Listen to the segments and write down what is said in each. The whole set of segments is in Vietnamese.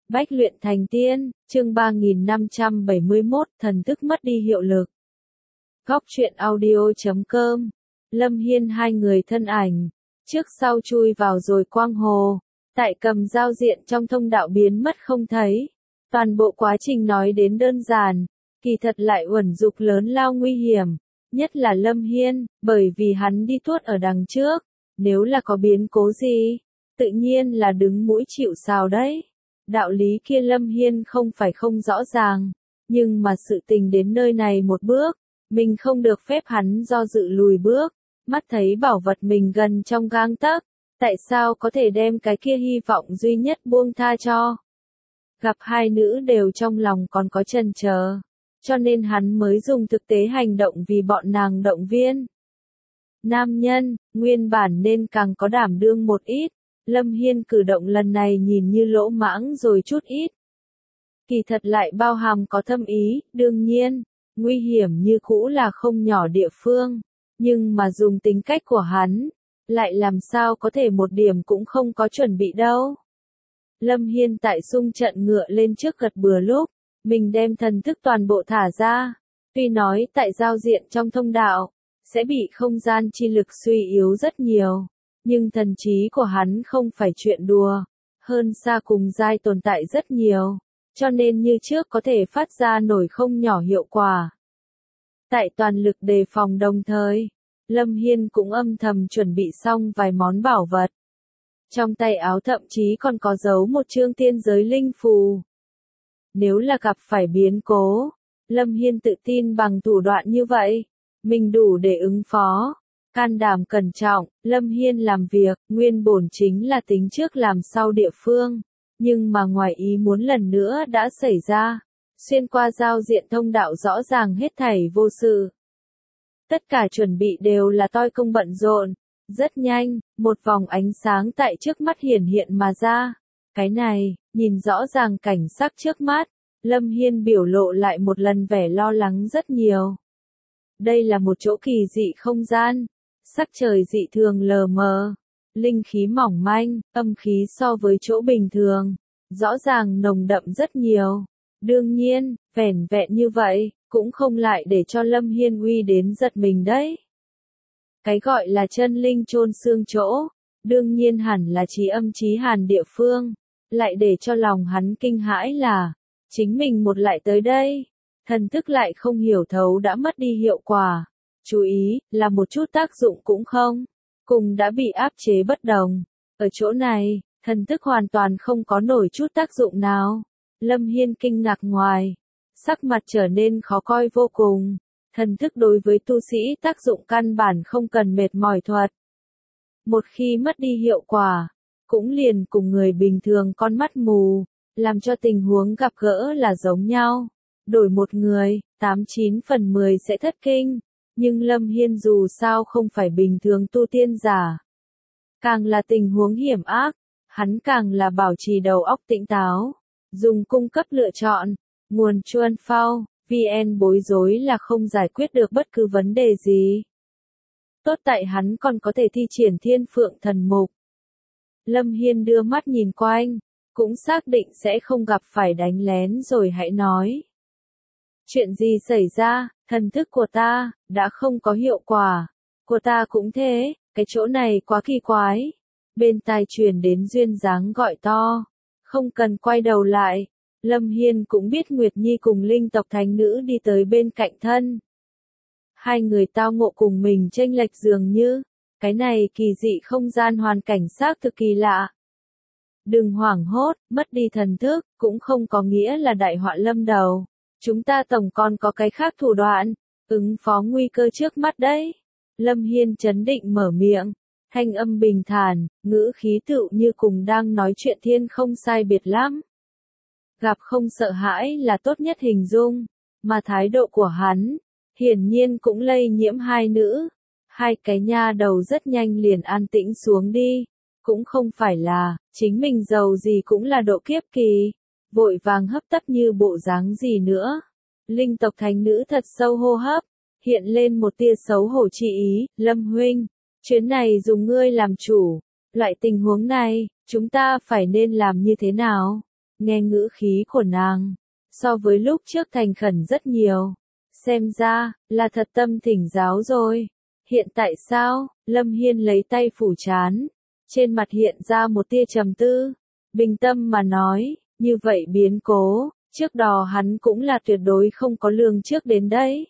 Bách luyện thành tiên, chương 3571, thần thức mất đi hiệu lực. Góc truyện audio.com. Lâm Hiên hai người thân ảnh, trước sau chui vào rồi quang hồ, tại cầm giao diện trong thông đạo biến mất không thấy. Toàn bộ quá trình nói đến đơn giản, kỳ thật lại uẩn dục lớn lao nguy hiểm, nhất là Lâm Hiên, bởi vì hắn đi tuốt ở đằng trước, nếu là có biến cố gì, tự nhiên là đứng mũi chịu sào đấy. Đạo lý kia Lâm Hiên không phải không rõ ràng, nhưng mà sự tình đến nơi này một bước, mình không được phép hắn do dự lùi bước, mắt thấy bảo vật mình gần trong gang tấc, tại sao có thể đem cái kia hy vọng duy nhất buông tha cho. Gặp hai nữ đều trong lòng còn có chần chờ, cho nên hắn mới dùng thực tế hành động vì bọn nàng động viên. Nam nhân, nguyên bản nên càng có đảm đương một ít. Lâm Hiên cử động lần này nhìn như lỗ mãng rồi chút ít. Kỳ thật lại bao hàm có thâm ý, đương nhiên, nguy hiểm như cũ là không nhỏ địa phương, nhưng mà dùng tính cách của hắn, lại làm sao có thể một điểm cũng không có chuẩn bị đâu. Lâm Hiên tại xung trận ngựa lên trước gật bừa lúc, mình đem thần thức toàn bộ thả ra, tuy nói tại giao diện trong thông đạo, sẽ bị không gian chi lực suy yếu rất nhiều. Nhưng thần trí của hắn không phải chuyện đùa, hơn xa cùng giai tồn tại rất nhiều, cho nên như trước có thể phát ra nổi không nhỏ hiệu quả. Tại toàn lực đề phòng đồng thời, Lâm Hiên cũng âm thầm chuẩn bị xong vài món bảo vật. Trong tay áo thậm chí còn có giấu một chương tiên giới linh phù. Nếu là gặp phải biến cố, Lâm Hiên tự tin bằng thủ đoạn như vậy, mình đủ để ứng phó. Can đảm cẩn trọng, Lâm Hiên làm việc, nguyên bổn chính là tính trước làm sau địa phương, nhưng mà ngoài ý muốn lần nữa đã xảy ra, xuyên qua giao diện thông đạo rõ ràng hết thảy vô sự. Tất cả chuẩn bị đều là toi công bận rộn, rất nhanh, một vòng ánh sáng tại trước mắt hiển hiện mà ra. Cái này, nhìn rõ ràng cảnh sắc trước mắt, Lâm Hiên biểu lộ lại một lần vẻ lo lắng rất nhiều. Đây là một chỗ kỳ dị không gian. Sắc trời dị thường lờ mờ, linh khí mỏng manh, âm khí so với chỗ bình thường, rõ ràng nồng đậm rất nhiều. Đương nhiên, vẻn vẹn như vậy, cũng không lại để cho Lâm Hiên uy đến giật mình đấy. Cái gọi là chân linh chôn xương chỗ, đương nhiên hẳn là trí âm trí hàn địa phương, lại để cho lòng hắn kinh hãi là, chính mình một lại tới đây, thần thức lại không hiểu thấu đã mất đi hiệu quả. Chú ý, là một chút tác dụng cũng không, cùng đã bị áp chế bất đồng. Ở chỗ này, thần thức hoàn toàn không có nổi chút tác dụng nào. Lâm Hiên kinh ngạc ngoài, sắc mặt trở nên khó coi vô cùng. Thần thức đối với tu sĩ tác dụng căn bản không cần mệt mỏi thuật. Một khi mất đi hiệu quả, cũng liền cùng người bình thường con mắt mù, làm cho tình huống gặp gỡ là giống nhau. Đổi một người, 89 phần 10 sẽ thất kinh. Nhưng Lâm Hiên dù sao không phải bình thường tu tiên giả. Càng là tình huống hiểm ác, hắn càng là bảo trì đầu óc tỉnh táo, dùng cung cấp lựa chọn, nguồn Chuan Phao, VN bối rối là không giải quyết được bất cứ vấn đề gì. Tốt tại hắn còn có thể thi triển Thiên Phượng Thần Mục. Lâm Hiên đưa mắt nhìn quanh, cũng xác định sẽ không gặp phải đánh lén rồi hãy nói. Chuyện gì xảy ra, thần thức của ta, đã không có hiệu quả. Của ta cũng thế, cái chỗ này quá kỳ quái. Bên tai truyền đến duyên dáng gọi to. Không cần quay đầu lại. Lâm Hiên cũng biết Nguyệt Nhi cùng linh tộc thánh nữ đi tới bên cạnh thân. Hai người tao ngộ cùng mình chênh lệch dường như. Cái này kỳ dị không gian hoàn cảnh xác thực kỳ lạ. Đừng hoảng hốt, mất đi thần thức, cũng không có nghĩa là đại họa lâm đầu. Chúng ta tổng còn có cái khác thủ đoạn, ứng phó nguy cơ trước mắt đấy. Lâm Hiên trấn định mở miệng, thanh âm bình thản, ngữ khí tựu như cùng đang nói chuyện thiên không sai biệt lắm. Gặp không sợ hãi là tốt nhất hình dung, mà thái độ của hắn, hiển nhiên cũng lây nhiễm hai nữ. Hai cái nha đầu rất nhanh liền an tĩnh xuống đi, cũng không phải là, chính mình giàu gì cũng là độ kiếp kỳ. Vội vàng hấp tấp như bộ dáng gì nữa. Linh tộc thánh nữ thật sâu hô hấp, hiện lên một tia xấu hổ chi ý, Lâm huynh, chuyến này dùng ngươi làm chủ, loại tình huống này, chúng ta phải nên làm như thế nào? nghe ngữ khí của nàng, so với lúc trước thành khẩn rất nhiều. Xem ra, là thật tâm thỉnh giáo rồi. Hiện tại sao? Lâm Hiên lấy tay phủ trán, trên mặt hiện ra một tia trầm tư. Bình tâm mà nói, như vậy biến cố, trước đó hắn cũng là tuyệt đối không có lường trước đến đấy.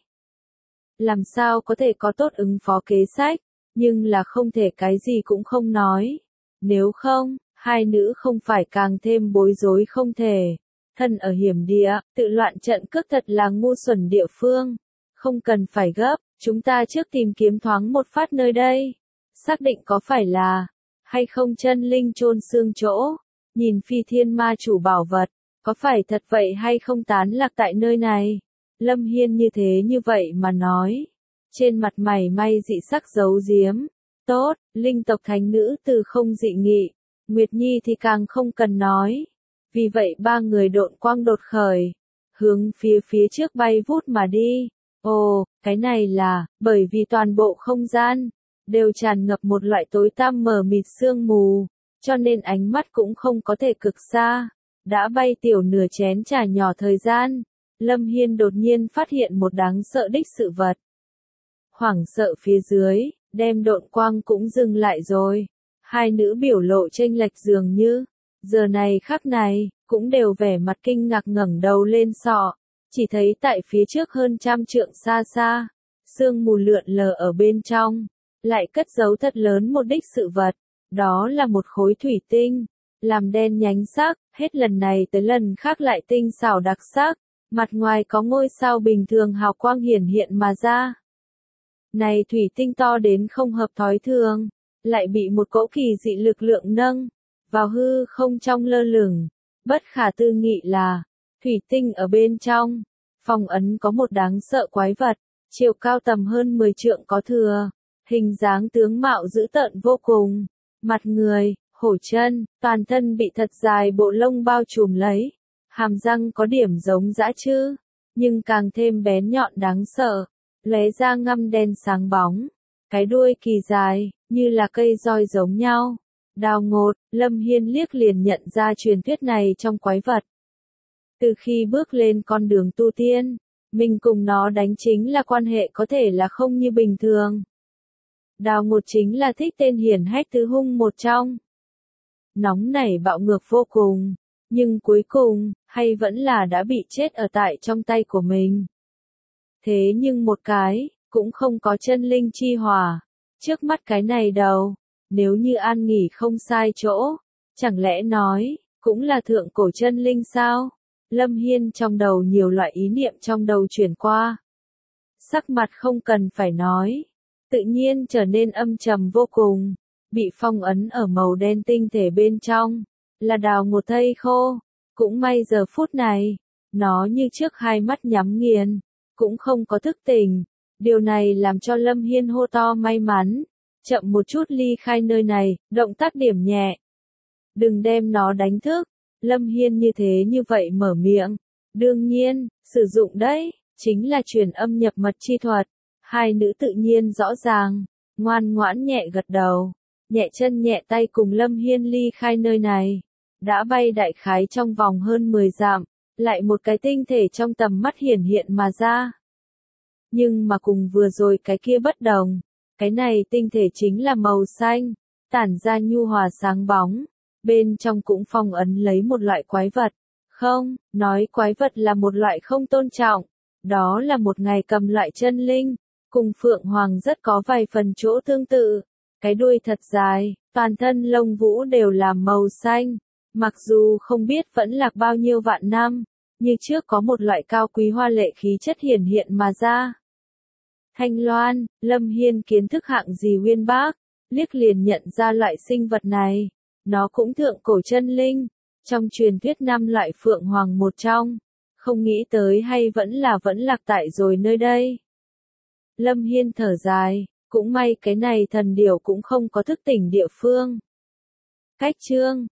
Làm sao có thể có tốt ứng phó kế sách, nhưng là không thể cái gì cũng không nói. Nếu không, hai nữ không phải càng thêm bối rối không thể. Thân ở hiểm địa, tự loạn trận cước thật là ngu xuẩn địa phương. Không cần phải gấp, chúng ta trước tìm kiếm thoáng một phát nơi đây. Xác định có phải là, hay không chân linh chôn xương chỗ. Nhìn phi thiên ma chủ bảo vật, có phải thật vậy hay không tán lạc tại nơi này. Lâm Hiên như thế như vậy mà nói. Trên mặt mày may dị sắc giấu giếm. Tốt, linh tộc thánh nữ từ không dị nghị. Nguyệt Nhi thì càng không cần nói. Vì vậy ba người độn quang đột khởi. Hướng phía trước bay vút mà đi. Ồ, cái này là, bởi vì toàn bộ không gian, đều tràn ngập một loại tối tăm mờ mịt sương mù, cho nên ánh mắt cũng không có thể cực xa. Đã bay tiểu nửa chén trà nhỏ thời gian, Lâm Hiên đột nhiên phát hiện một đáng sợ đích sự vật. Hoảng sợ phía dưới, đem độn quang cũng dừng lại rồi. Hai nữ biểu lộ chênh lệch dường như, giờ này khắc này, cũng đều vẻ mặt kinh ngạc ngẩng đầu lên sọ. Chỉ thấy tại phía trước hơn 100 trượng xa xa, sương mù lượn lờ ở bên trong, lại cất giấu thật lớn một đích sự vật, đó là một khối thủy tinh, làm đen nhánh sắc, hết lần này tới lần khác lại tinh xảo đặc sắc, mặt ngoài có ngôi sao bình thường hào quang hiển hiện mà ra. Này thủy tinh to đến không hợp thói thường, lại bị một cỗ kỳ dị lực lượng nâng vào hư không trong lơ lửng, bất khả tư nghị là thủy tinh ở bên trong, phong ấn có một đáng sợ quái vật, chiều cao tầm hơn 10 trượng có thừa, hình dáng tướng mạo dữ tợn vô cùng, mặt người, hổ chân, toàn thân bị thật dài bộ lông bao trùm lấy, hàm răng có điểm giống dã chư, nhưng càng thêm bén nhọn đáng sợ, lóe ra ngăm đen sáng bóng, cái đuôi kỳ dài, như là cây roi giống nhau. Đào ngột, Lâm Hiên liếc liền nhận ra truyền thuyết này trong quái vật. Từ khi bước lên con đường tu tiên, mình cùng nó đánh chính là quan hệ có thể là không như bình thường. Đào ngột chính là thích tên hiển hách tứ hung một trong. Nóng nảy bạo ngược vô cùng, nhưng cuối cùng, hay vẫn là đã bị chết ở tại trong tay của mình. Thế nhưng một cái, cũng không có chân linh chi hỏa. Trước mắt cái này đâu, nếu như an nghỉ không sai chỗ, chẳng lẽ nói, cũng là thượng cổ chân linh sao? Lâm Hiên trong đầu nhiều loại ý niệm trong đầu chuyển qua. Sắc mặt không cần phải nói, tự nhiên trở nên âm trầm vô cùng, bị phong ấn ở màu đen tinh thể bên trong, là đào ngột thây khô. Cũng may giờ phút này, nó như trước hai mắt nhắm nghiền, cũng không có thức tỉnh. Điều này làm cho Lâm Hiên hô to may mắn, chậm một chút ly khai nơi này, động tác điểm nhẹ. Đừng đem nó đánh thức. Lâm Hiên như thế như vậy mở miệng. Đương nhiên, sử dụng đấy, chính là truyền âm nhập mật chi thuật. Hai nữ tự nhiên rõ ràng, ngoan ngoãn nhẹ gật đầu, nhẹ chân nhẹ tay cùng Lâm Hiên ly khai nơi này. Đã bay đại khái trong vòng hơn 10 dặm, lại một cái tinh thể trong tầm mắt hiển hiện mà ra. Nhưng mà cùng vừa rồi cái kia bất đồng, cái này tinh thể chính là màu xanh, tản ra nhu hòa sáng bóng, bên trong cũng phong ấn lấy một loại quái vật. Không, nói quái vật là một loại không tôn trọng, đó là một ngày cầm loại chân linh, cùng Phượng Hoàng rất có vài phần chỗ tương tự. Cái đuôi thật dài, toàn thân lông vũ đều là màu xanh, mặc dù không biết vẫn lạc bao nhiêu vạn năm, như trước có một loại cao quý hoa lệ khí chất hiển hiện mà ra. Thanh Loan, Lâm Hiên kiến thức hạng gì uyên bác, liếc liền nhận ra loại sinh vật này, nó cũng thượng cổ chân linh, trong truyền thuyết 5 loại Phượng Hoàng một trong, không nghĩ tới hay vẫn lạc tại rồi nơi đây. Lâm Hiên thở dài, cũng may cái này thần điểu cũng không có thức tỉnh địa phương. Cách chương